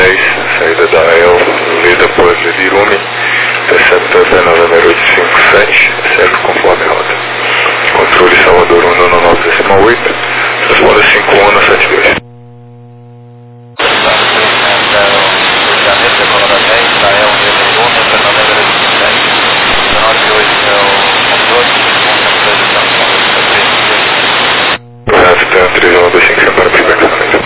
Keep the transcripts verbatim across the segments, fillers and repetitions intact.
dez, saída da E L, lida por Lirume, interceptor November oito cinco sete, segue conforme rota. Controle Salvador um nove nove decimal oito, transponder cinco um no sete dois. Correto, três um dois cinco, sem para perfectamente.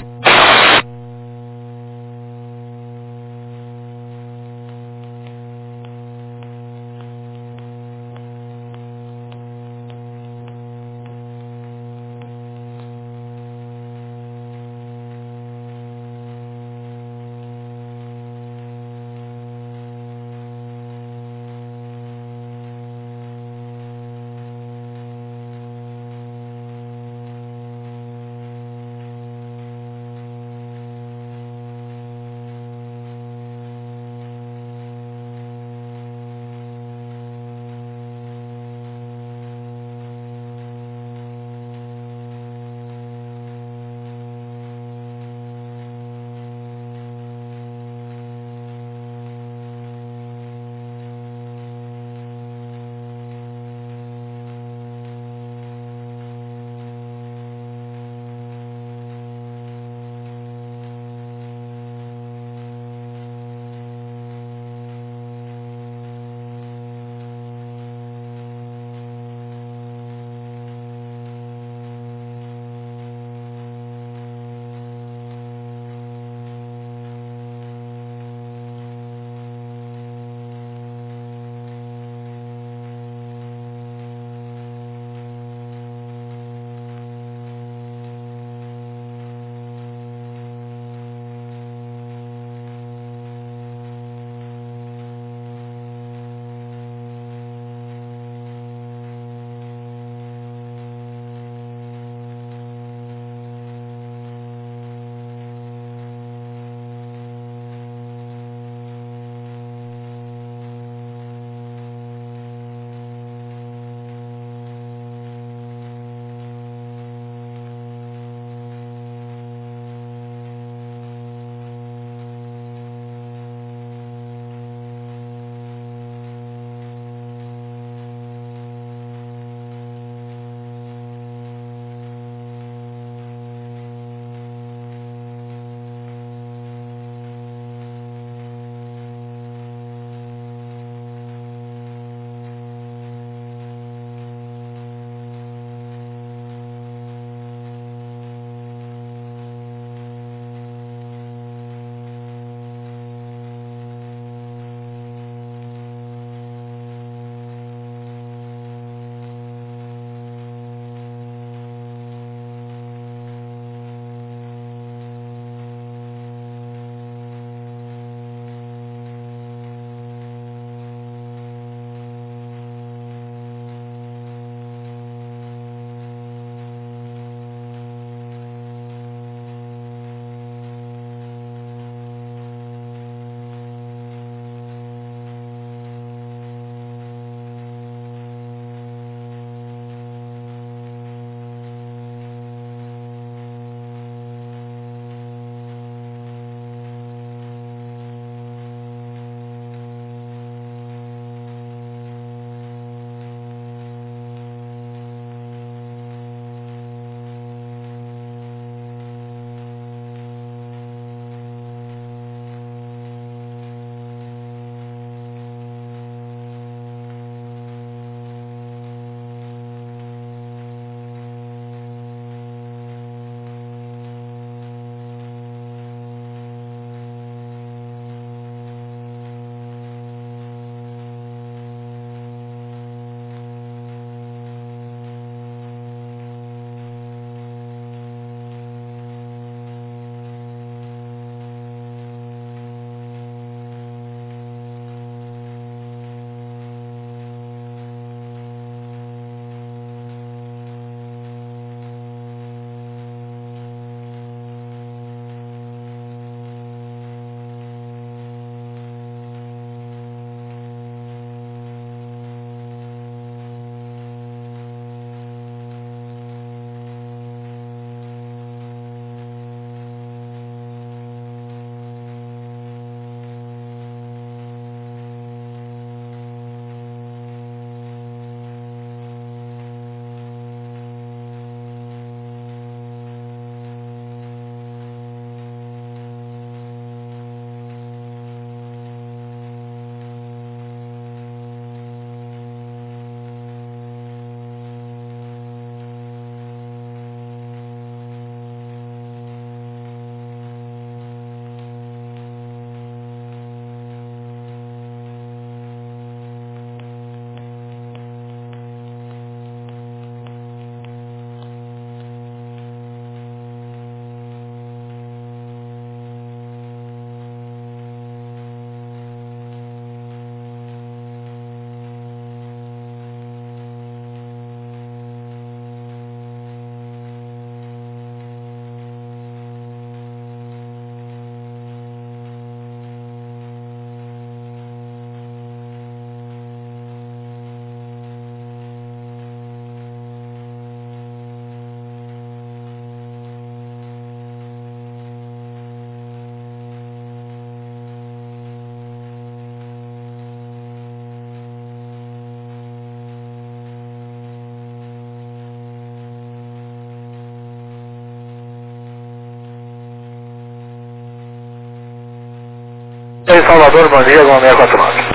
Salvador, bom dia, Gol seiscentos e quarenta e nove.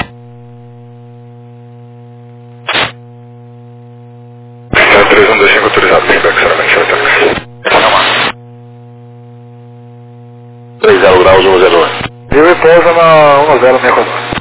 três um dois cinco autorizado, feedback, sinceramente, show táxi. três zero graus, um zero um. Viu e pousa na um zero seis quatro nove.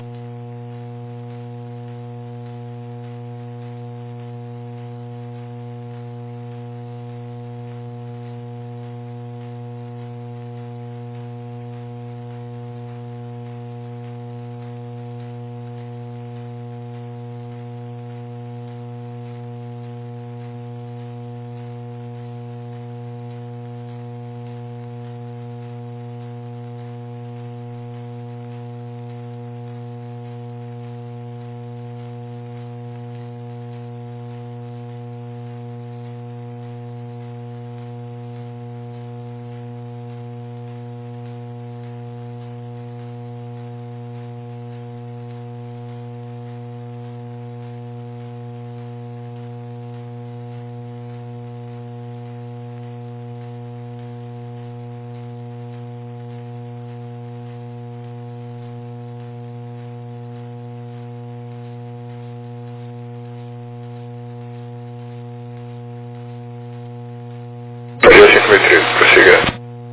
cinco mil e treze, prossiga.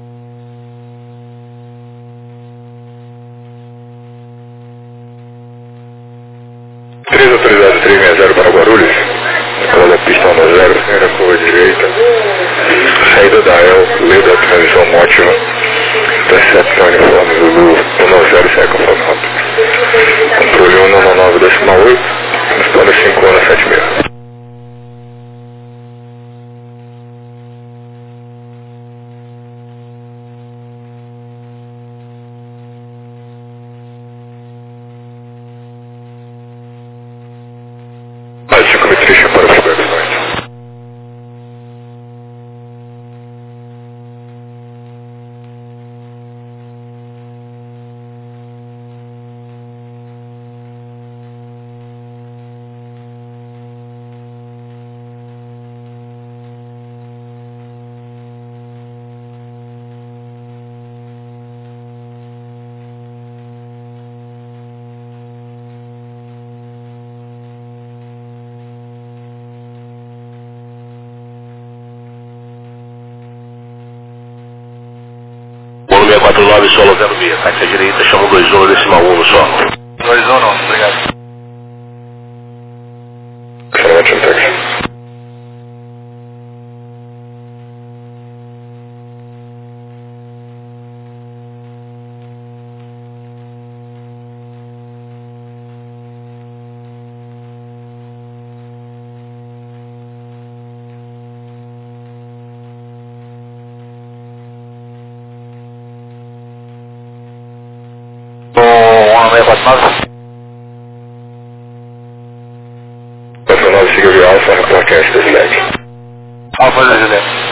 três autorizado, três seis zero para Guarulhos. Entrada da pista um zero, primeira curva direita. Saída da E L, lei da transição mótil. Intercepta uniforme Zulu um zero, segue conforme rápido. Controle um nove nove decimal oito, nos planos cinco um sete seis. Mais cinco mil e três para o feedback point. Gol seiscentos e quarenta e nove, solo zero seis. Táxi à direita, chama dois um, decimal um no solo. dois um nove, obrigado. Excelente, um táxi. um seis quatro nove. quatro nove, siga via Alfa, reporte a desse leg. Alfa da Julieta.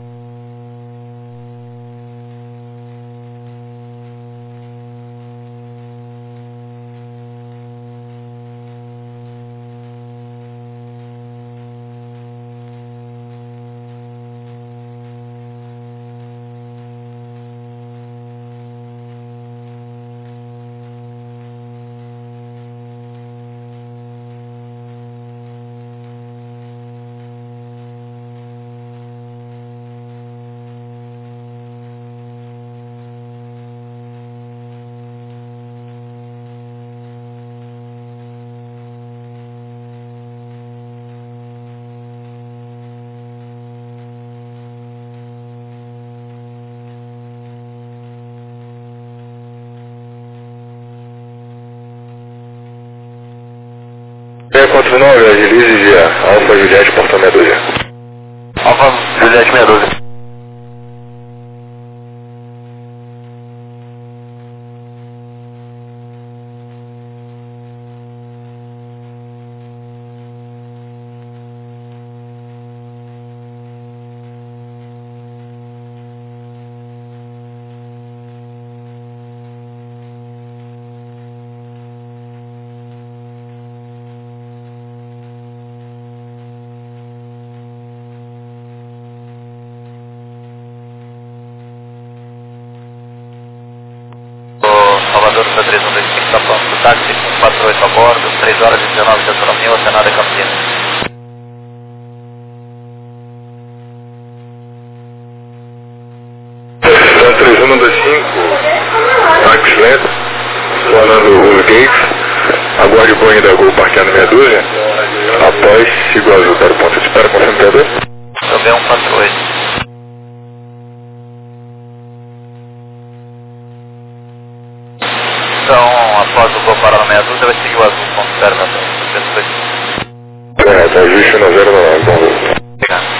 seis quatro nove, agilize via Alfa Juliette, portão meia dúzia. Alfa Juliette meia dúzia. Delta três um dois cinco está pronto. Táxi um quatro oito a bordo, três horas e dezenove de autonomia, Oceanada Campinas. três um dois cinco, táxi lento, falando os gates, aguarde o Boeing da Gol parqueado meia dúzia, após sigo azul para o ponto de espera com o operador. Também um quatro oito. Então, após o Gol parar no meia dúzia, vai seguir o azul, ponto de espera também. Correto, ajuste no zero nove, bom voo. Obrigado.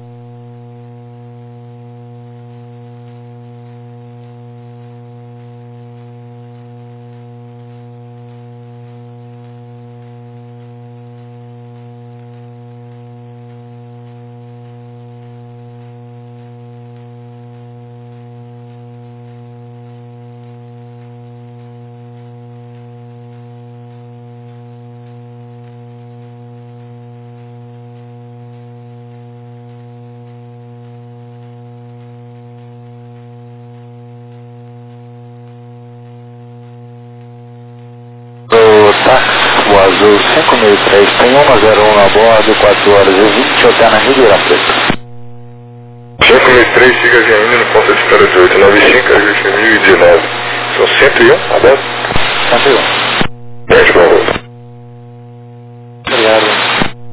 O azul cinco mil e três tem um zero um a bordo, quatro horas e vinte, hotel na Ribeira Preta. cinco mil e três, siga vindo no ponto de espera de oito nove cinco, ajuste mil e dezenove. São cento e um, aberto? cento e um. Gente, bom voo. Obrigado.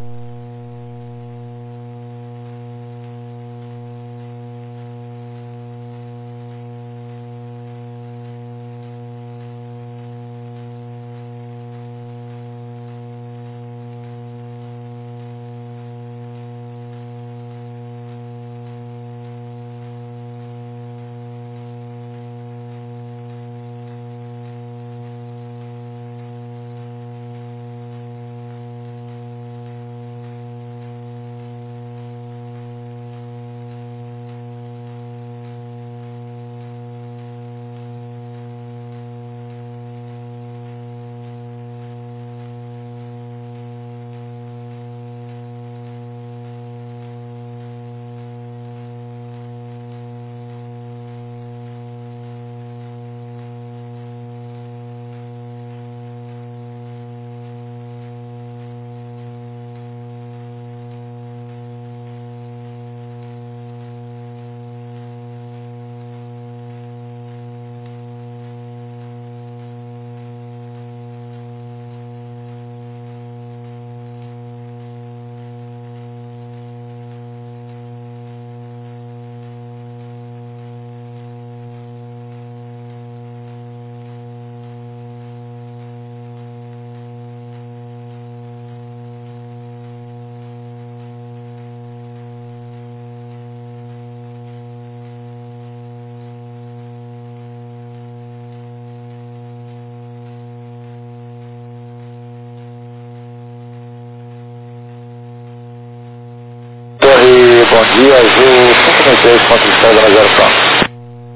Bom dia, azul cinco mil e três, ponto de espera na zero pronto.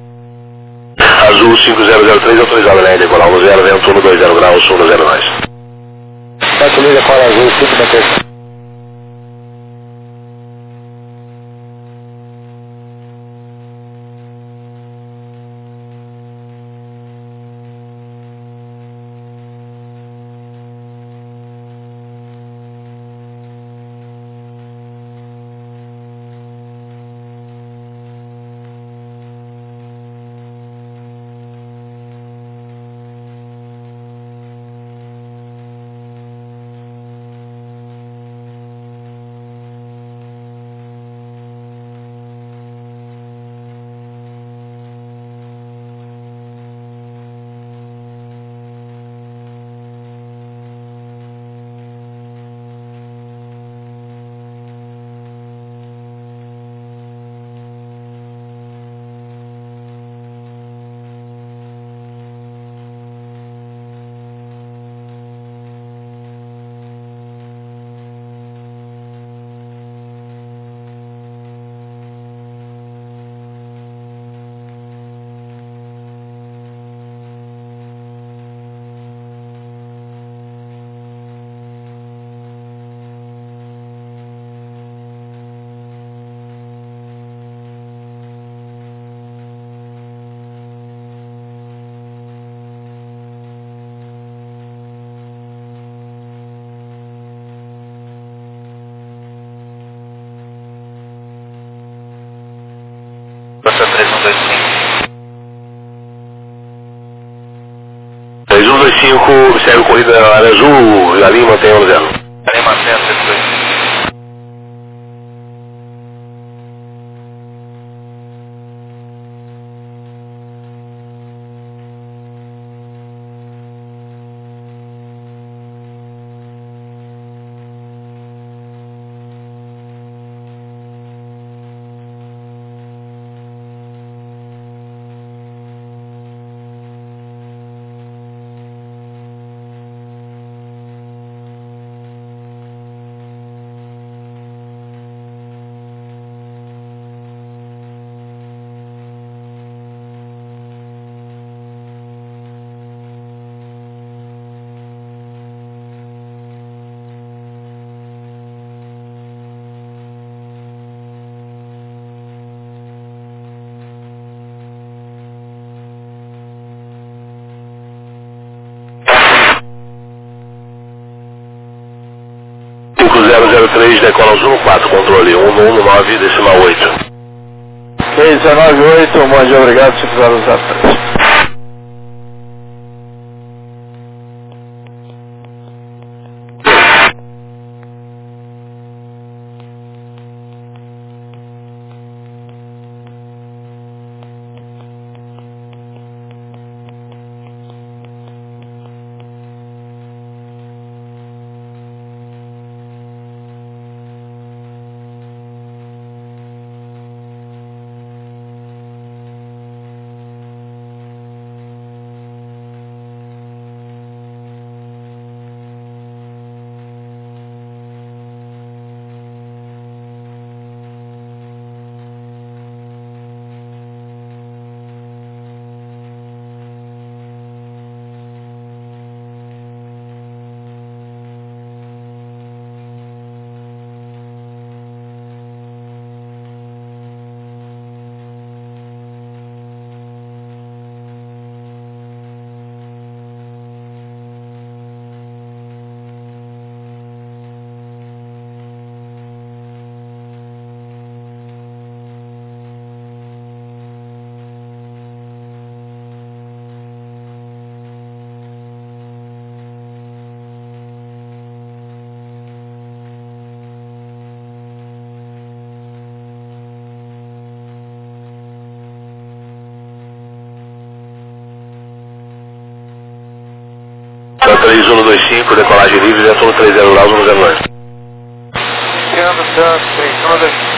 Azul cinco zero zero três, autorizado a linha decolar um zero, vento um dois zero graus, um zero nós. Taxi linha para azul cinco mil e três. dois cinco. três um dois cinco, segue corrida área azul, Galim mantém um zero. Galim mantém três dois cinco. cinco zero zero três, decola Zulu quatro, controle um um nove, decimal oito. seis nove oito, bom dia, obrigado, cinco zero zero três. três um dois cinco, decolagem livre, dentro três zero graus, um zero dois. Iniciando, Santos, três um dois cinco.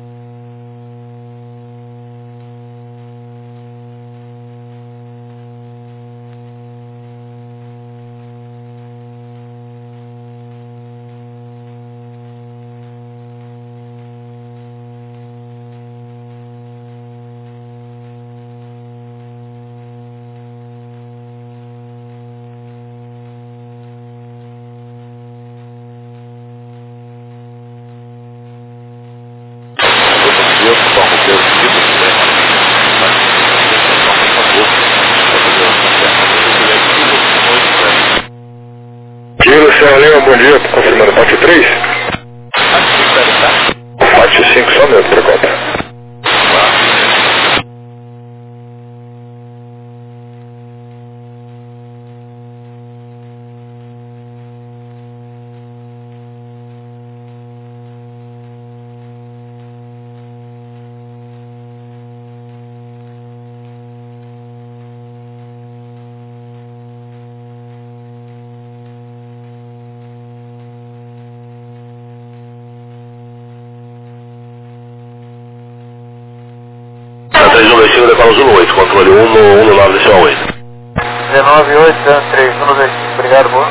Giro Serra Lima, bom dia, confirmando parte três. Parte cinco, só mesmo para conta. três um dois cinco, decola Zulu oito, controle um um nove, decimal oito. dezenove oito, três um dois cinco, obrigado, boa.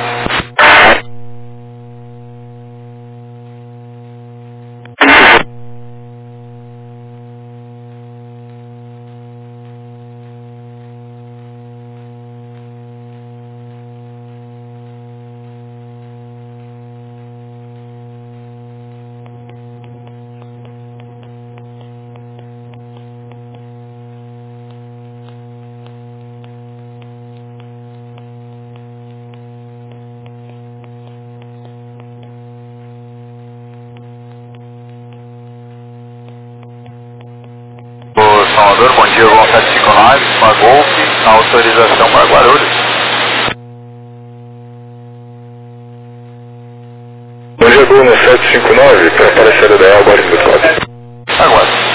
Salvador, bom dia, Gol sete cinco nove, para Golf, autorização para Guarulhos. Bom dia, Gol no sete cinco nove, para aparecer da agora em quatro. Aguardo.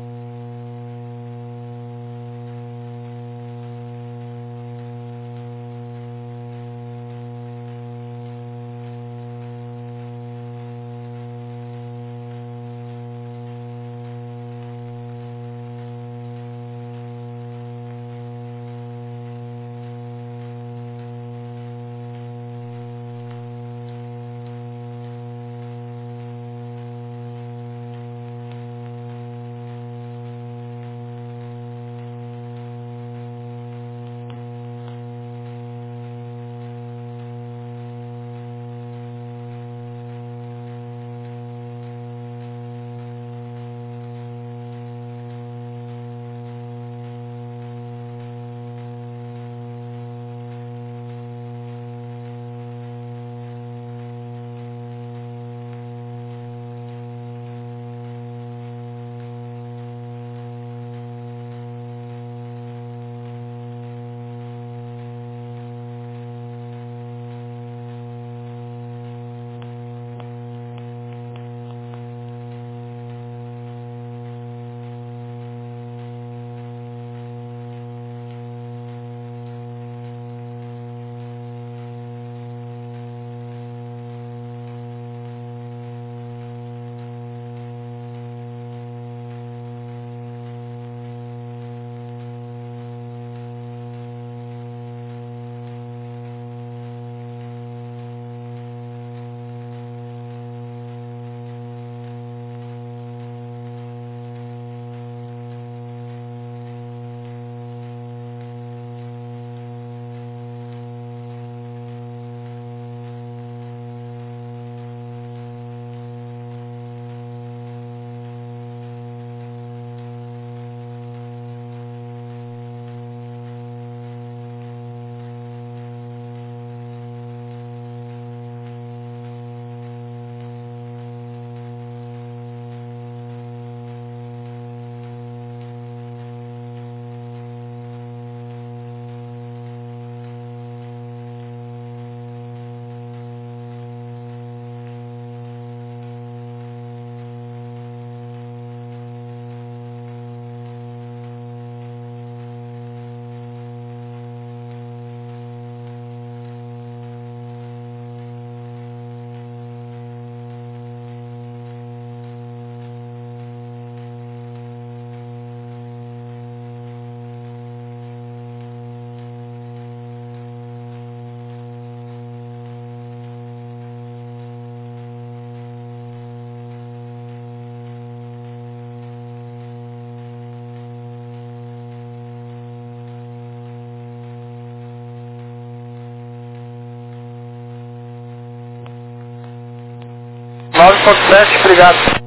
nove ponto sete, obrigado.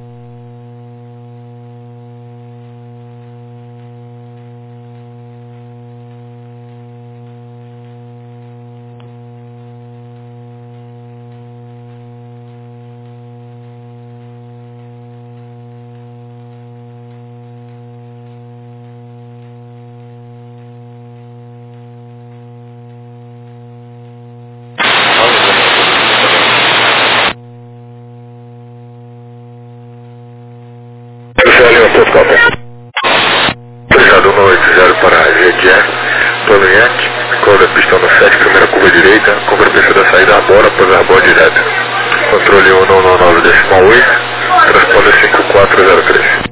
Obrigado, um oito zero para G Q E, plano Yankee, cola pistão no sete, primeira curva direita, curva pista da saída agora, após a boa direta. Controle um nove nove decimal oito, transponder cinco quatro zero três.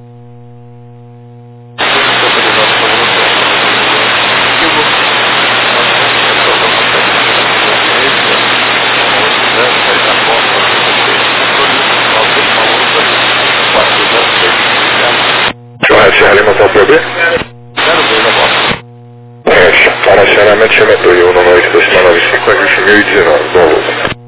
Serra Lima, São P B? É, para acionamento chamatório um nove oito decimal nove cinco, a vinte mil e dezenove, bom voo.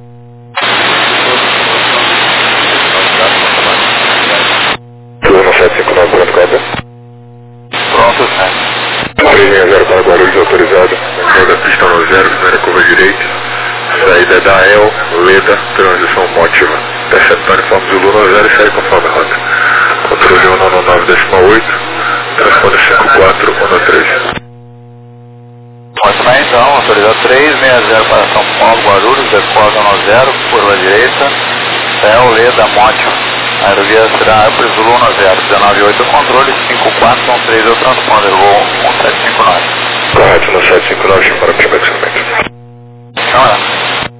Turno sete cinco nove, pronto, cobra. Pronto, né? três seis zero para Guarulhos, autorizado. Entrada pista no zero, primeira curva direita. Saída da E L, Leda, transição mótiva. Interceptor informe Zulu no zero e série conforme rota. Controle um nove nove decimal oito. Transponder cinco quatro um três. Pode mais então, autorizar três seis zero para São Paulo, Guarulhos, decola um zero, curva direita, céu, Leda, Monte. Aerovia será Apple Zulu um zero, dezenove oito, controle cinco quatro um três, eu transponder, voo um sete cinco nove. Correto, no sete cinco nove, para o feedback segmento. Não é.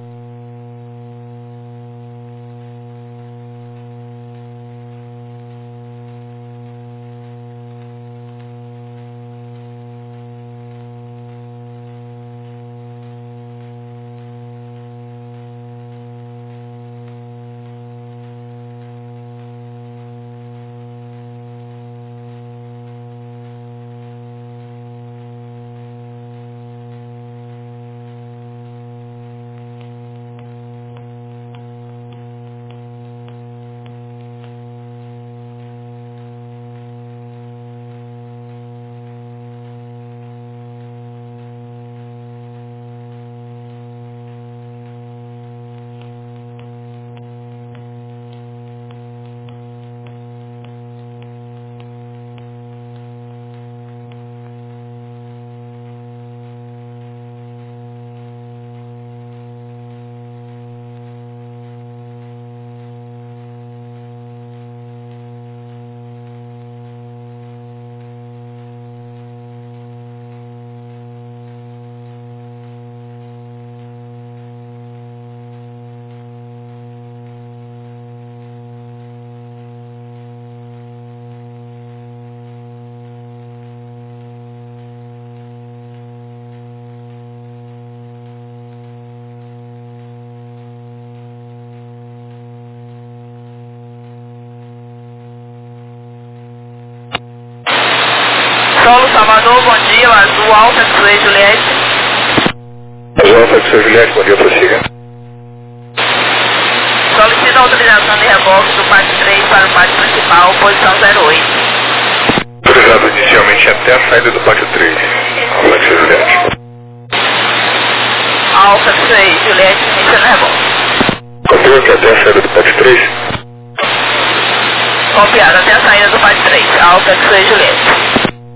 Solo Salvador, bom dia, Azul Alfa, X-Ray Juliette. Azul Alfa, X-Ray Juliette, bom dia, prossiga. Solicita a autorização de reboque do pátio três para o pátio principal, posição zero oito. Autorizado inicialmente até a saída do pátio três. Alfa, X-Ray Juliette. Alfa, X-Ray Juliette, iniciando reboque. Confirma que até a saída do pátio três. Copiado até a saída do pátio três, Alfa, X-Ray Juliette.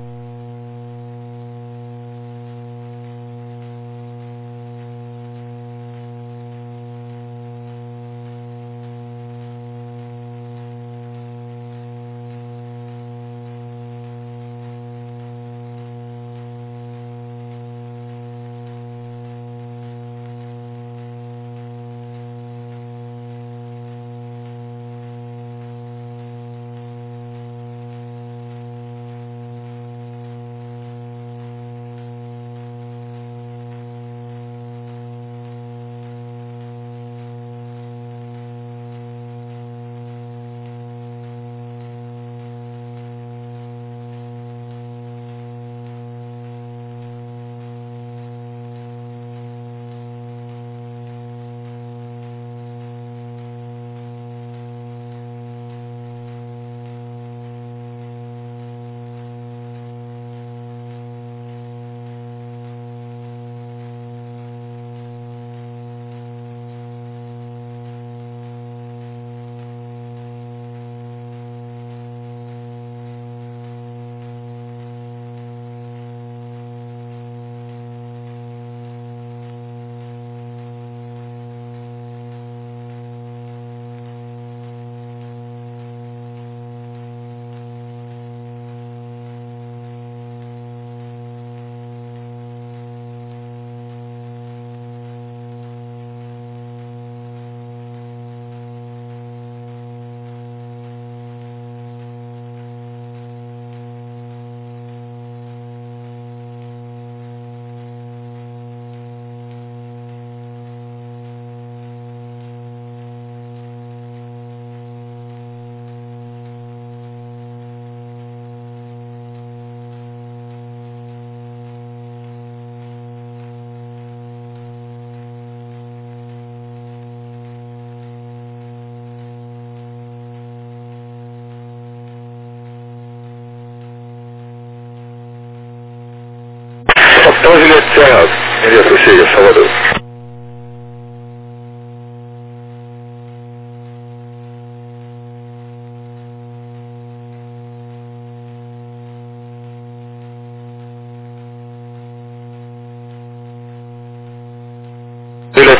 Capitão Juliette Serra, Maria Prossiga, Salvador.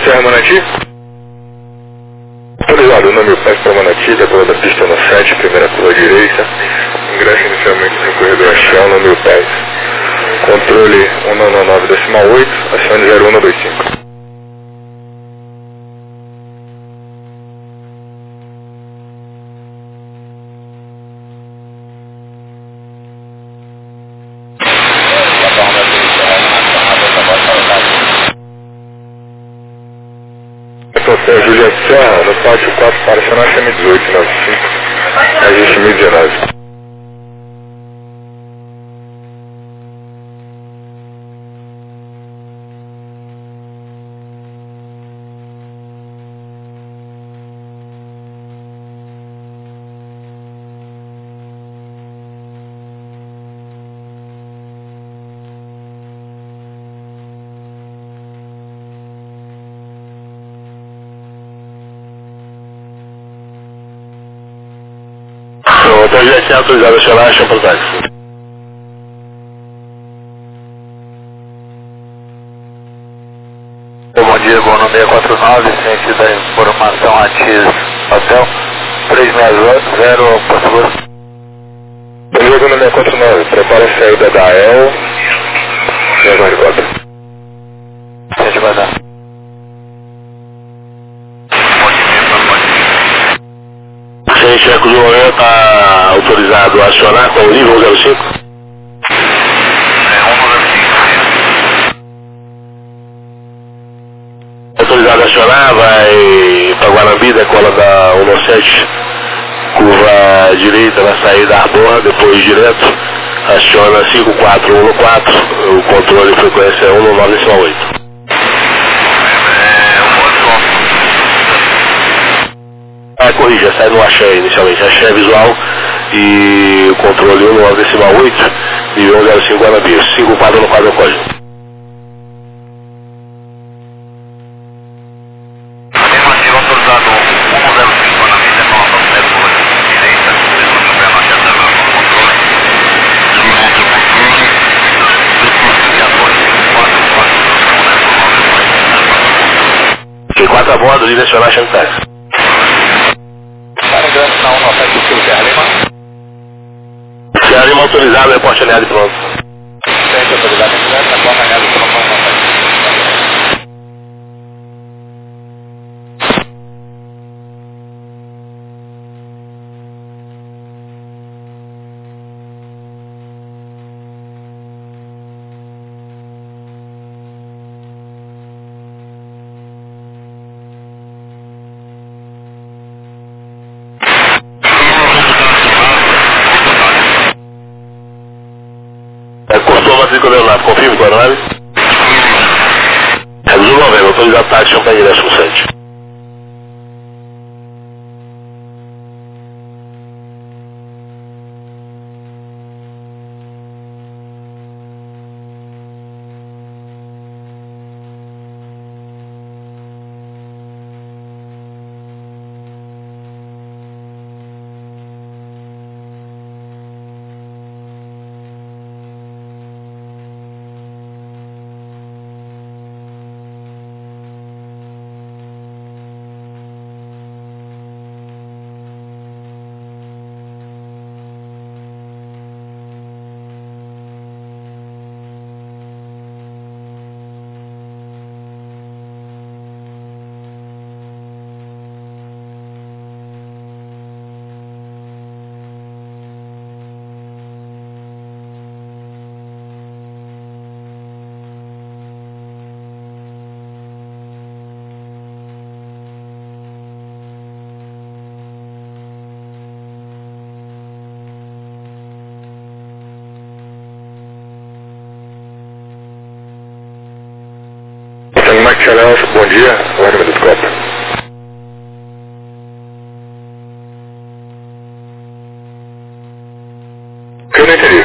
Serra Manati? Autorizado, nome mil pés para Manati, depois da pista no sete, primeira curva direita. Ingresso inicialmente no corredor Shell, no mil pés. Controle cento e noventa e nove decimal oito, acione zero um dois cinco. É Juliette Serra, no pátio quatro para Senai M dezoito noventa e cinco, registro mil e dezenove. Então já tinha autorizado a chamar a chama para táxi. Bom dia, bom no seis quatro nove, sentido da informação Atis Hotel três seis zero, por favor. Bom dia, bom no seis quatro nove, prepara a saída da A E L, seis nove quatro. Sente vazar. Sem checo de manhã está autorizado a acionar com o nível zero cinco? É um zero cinco. Autorizado a acionar, vai para Guanambi, decola da cento e sete, curva direita na saída Arbor, depois direto, aciona cinco quatro um quatro, o controle de frequência é cento e nove decimal oito. Ah, corrija, sai no axé inicialmente, axé visual e o controle cento e nove decimal oito, nível zero cinco Guanambi, cinco quatro um quatro é o código. Afirmativo, autorizado cento e cinco Guanambi, decola da sete curva direita, depois no pé no axé da controle, subimento do controle, depois Q quatro a bordo, direcionar Chantais. Para grande na um nove sete, o Serra Lima. Serra Lima autorizado, reporte alinhado e pronto. Sente autorizado, grande na porta alinhado pelo um nove sete. Matrícula Leonardo, confirme com a nave. É dos noventa, autorizado táxi, Champagne, décimo sete. Mike Chanel, bom dia, guarda do Copa. Que eu não entendi.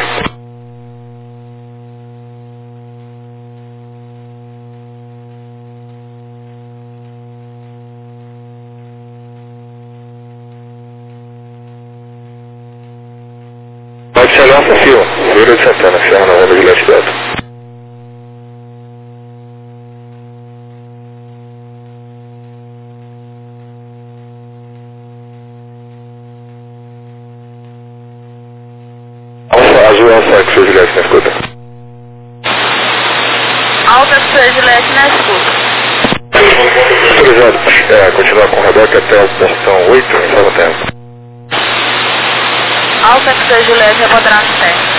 Mike Chanel, Fio, Vila de Santana, Serra Nova, Juliette Delta. Alta X Juliette na escuta. Autorizado, é, continuar com o reboque até o portão oito, informa o tempo. Alta X Juliette, repoderando o tempo.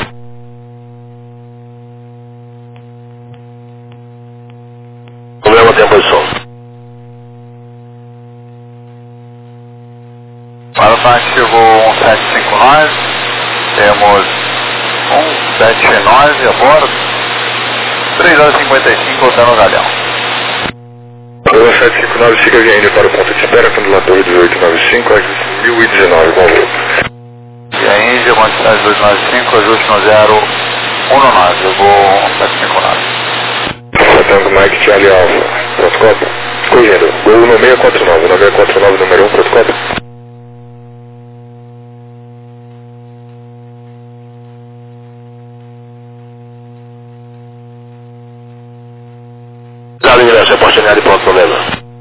Problema tem a posição. Para o taxativo um sete cinco nove, temos um sete nove a bordo, três horas e cinquenta e cinco, voltando ao Galhão. um sete cinco nove, siga vindo para o ponto de espera, condutor dezoito nove cinco, às mil e dezenove, bom voo. E a Índia, quantidade dois nove cinco, ajuste no zero um nove, eu vou um sete cinco nove. Tango Mike Charlie Alpha, protocolo. Correndo, gol no seis quatro nove, nove quatro nove, número um, protocolo. Dado ingresso, reporte alinhado e pronto, problema.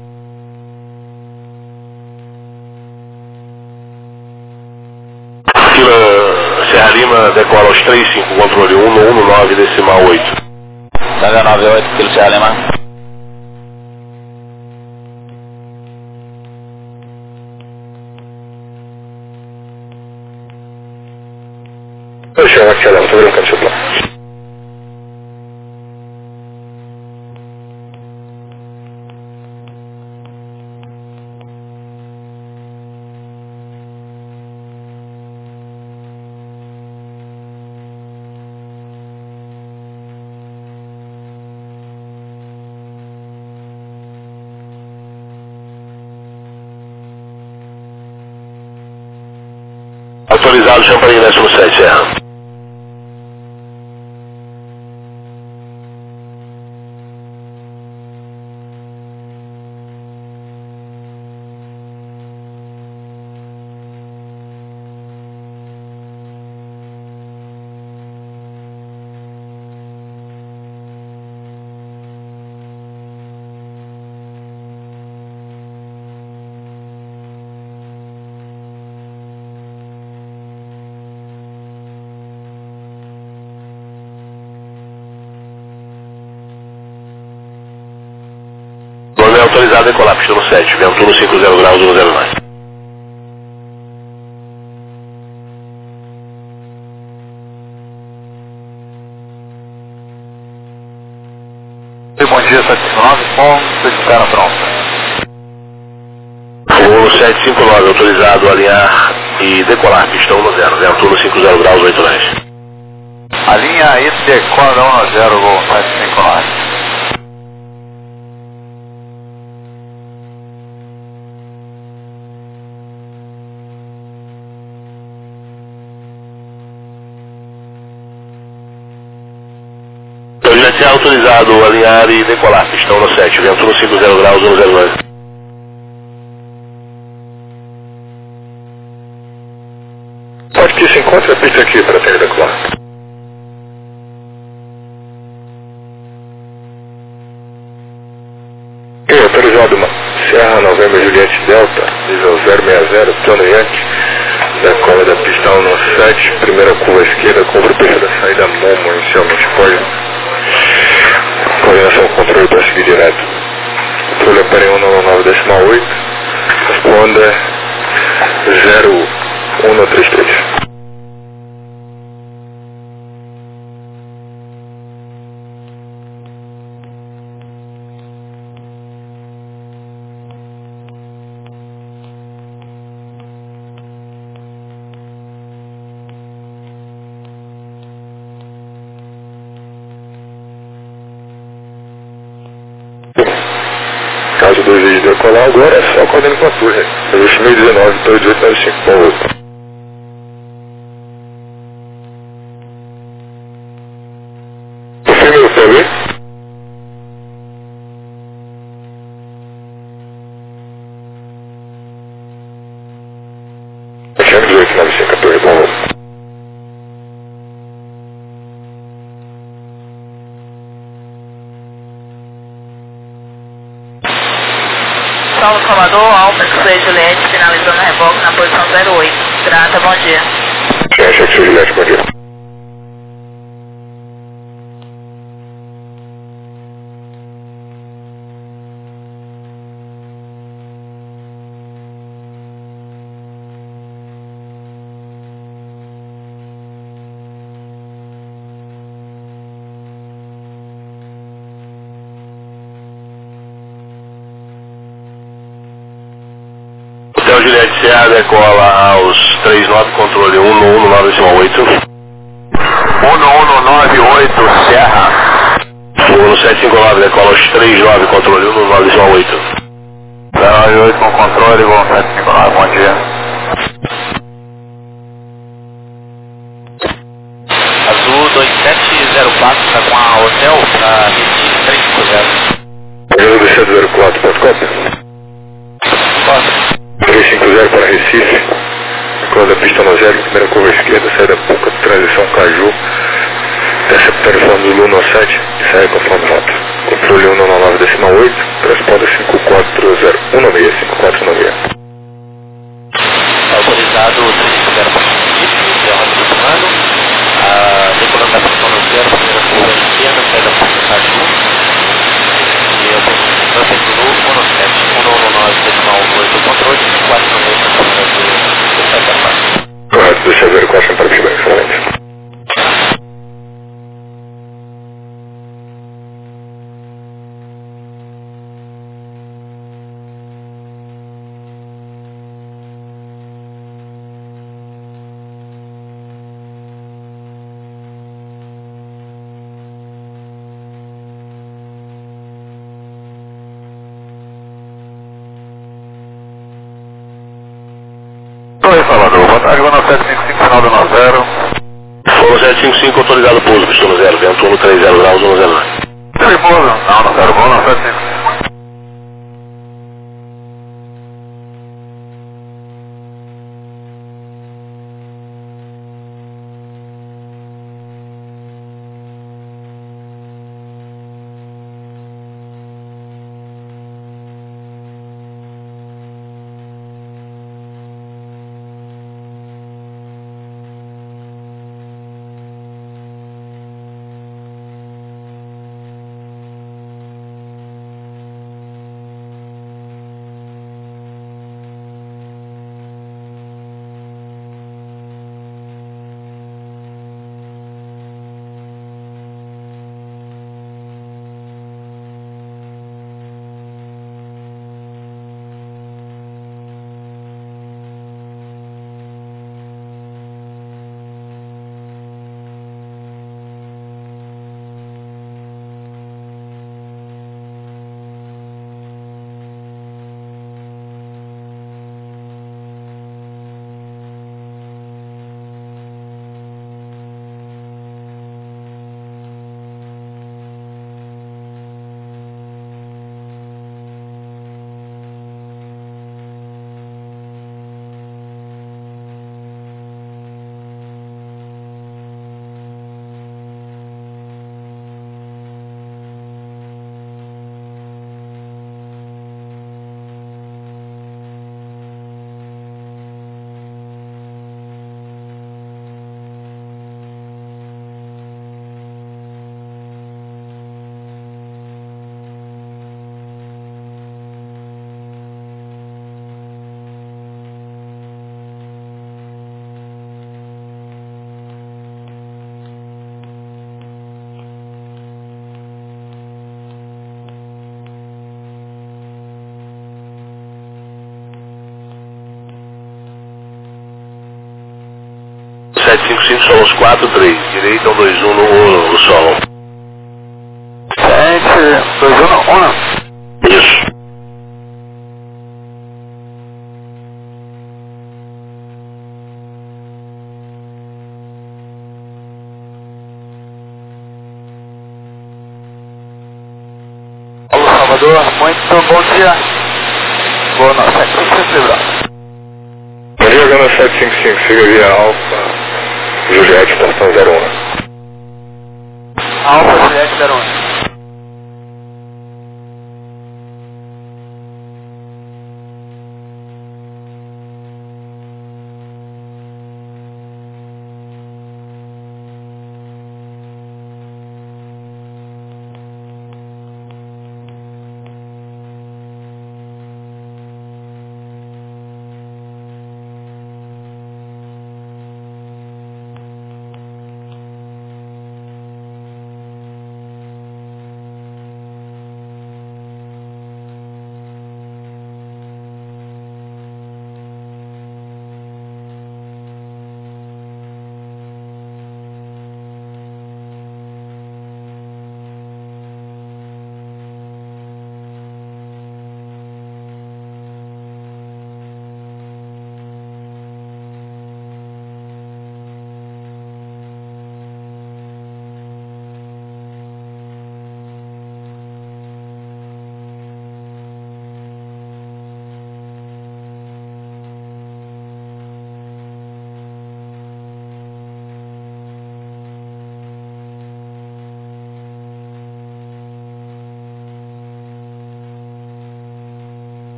Fila Serra Lima, decola aos três cinco, controle um no um nove, decimal oito. Sanga nove oito, Kilo Serra Lima. Eu chamo aqui, Alão, estou verificando seu plano. Autorizado, chama para ingresso no sete, Serra. Nome autorizado a decolar, pista no sete, vento no cinco zero graus, um zero nove. Bom dia, sete cinco nove, ponto de espera pronta. Voo sete cinco nove, autorizado a alinhar e decolar, pista um zero, vento no cinco zero graus, oito leste. A linha I decola um zero, voo sete cinco nove. Projeto autorizado a alinhar e decolar, pistão no sete, vento no cinco zero graus, um zero nove. Pode que se encontre a pista aqui para ter decolar. Ok, autorizado Serra Novembro Juliette Delta, nível zero seis zero, plano Yankee, decola da pistão no sete, primeira curva esquerda, compra o peixe da saída Momo, inicialmente pode. Coordenação controle para seguir direto. Controle opera um nove decimal oito, responda zero um três três. Caso dois de decolar agora é só coordenando com a torre. dois mil e dezenove, dois oito nove cinco, bom voo. Confirme o P V. Confirme dois oito nove cinco, a torre, bom voo. Paulo Salvador, Alfa X Juliette, finalizando a reboque na posição zero oito. Grata, bom dia. X Juliette, bom dia. Hotel Juliette Serra, decola aos três nove, controle um um um nove oito. um um nove oito, Serra. um sete cinco nove, decola aos três nove, controle um um nove oito. zero nove oito com controle, bom sete cinco nove, bom dia. Azul dois sete zero quatro, está com a Hotel para Recife três cinco zero. Azul dois sete zero quatro, pode cópia? três cinco zero para Recife. Decola da pista no zero, primeira curva esquerda, saída Puca, transição Caju. Interceptário falando do Luna sete, e sai conforme rota. Controle um nove nove decimal oito, transponder cinco quatro zero um nove seis, cinco quatro nove seis. Autorizado três cinco zero para Recife, é a rota do comando. Ah, decolando da pista no zero, primeira curva esquerda, saída Puca, Caju. E eu tenho trânsito no um sete um nove decimal oito, controle cinco quatro nove seis, do sete zero quatro. Correto, dois sete zero quatro, para feedback, excelente. Oi, Salvador. Boa tarde, Luna sete cinco cinco, final do nove zero. Fono sete cinco cinco, autorizado pouso, pista no zero, vento um três zero graus, um zero nove. Ele pouso? Não, não quero, Luna sete cinco cinco. sete cinco cinco, são os quatro três, direita um dois um no um, o solo. sete dois um um. Isso. Alô, Salvador, muito bom dia. Boa noite, sete cinco cinco. Bom dia, Gana sete cinco cinco, siga via Alfa Juliette, estação zero um. Alfa Juliette zero um.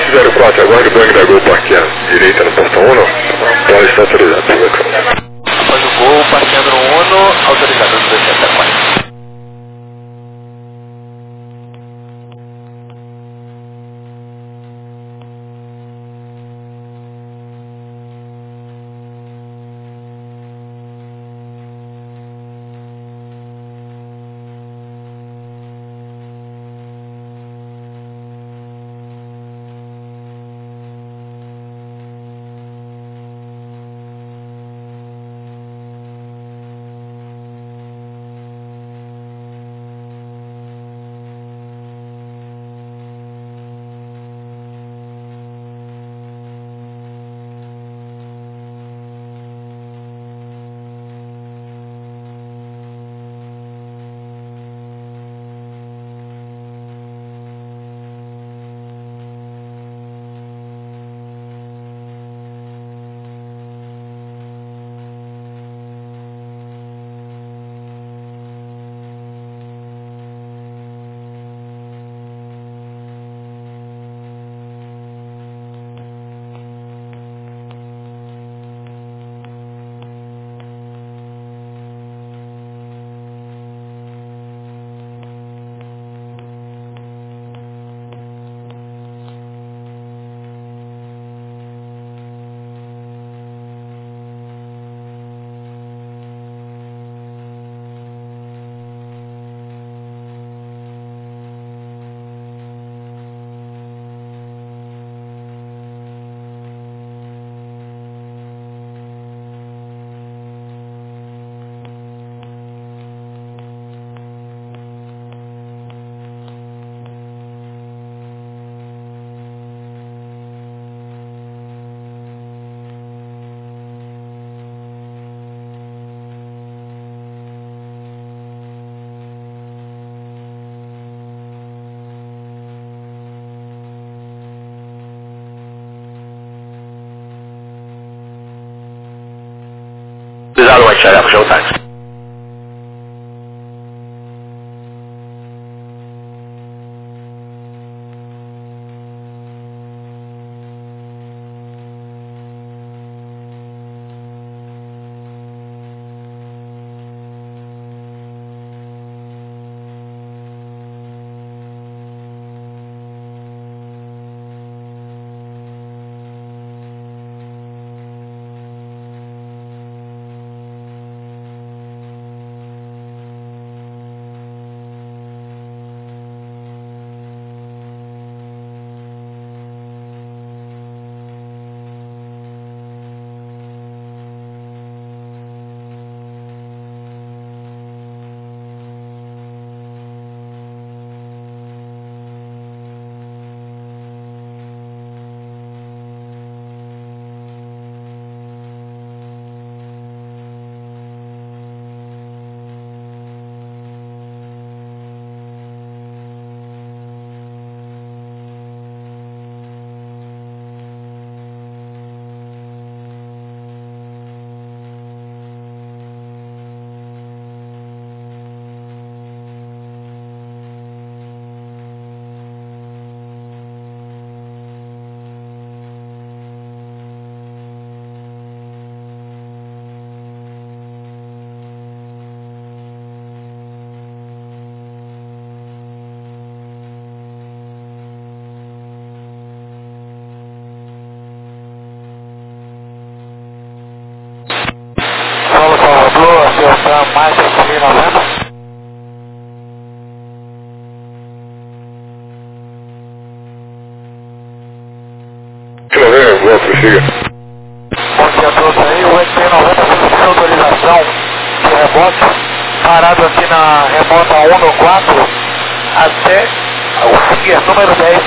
zero quatro, agora o Bang da Gol parqueando direita no portão um, não? Então está autorizado, por favor. Após o gol, parqueando no Uno, autorizado no dois sete quatro. Autorizado, White Shark, puxar o táxi. acertar mais cinco mil e noventa. Boa, prossiga. Bom dia a todos aí, o oito mil e noventa fez autorização de rebote, parado aqui na remota um no quatro até o Finger número dez.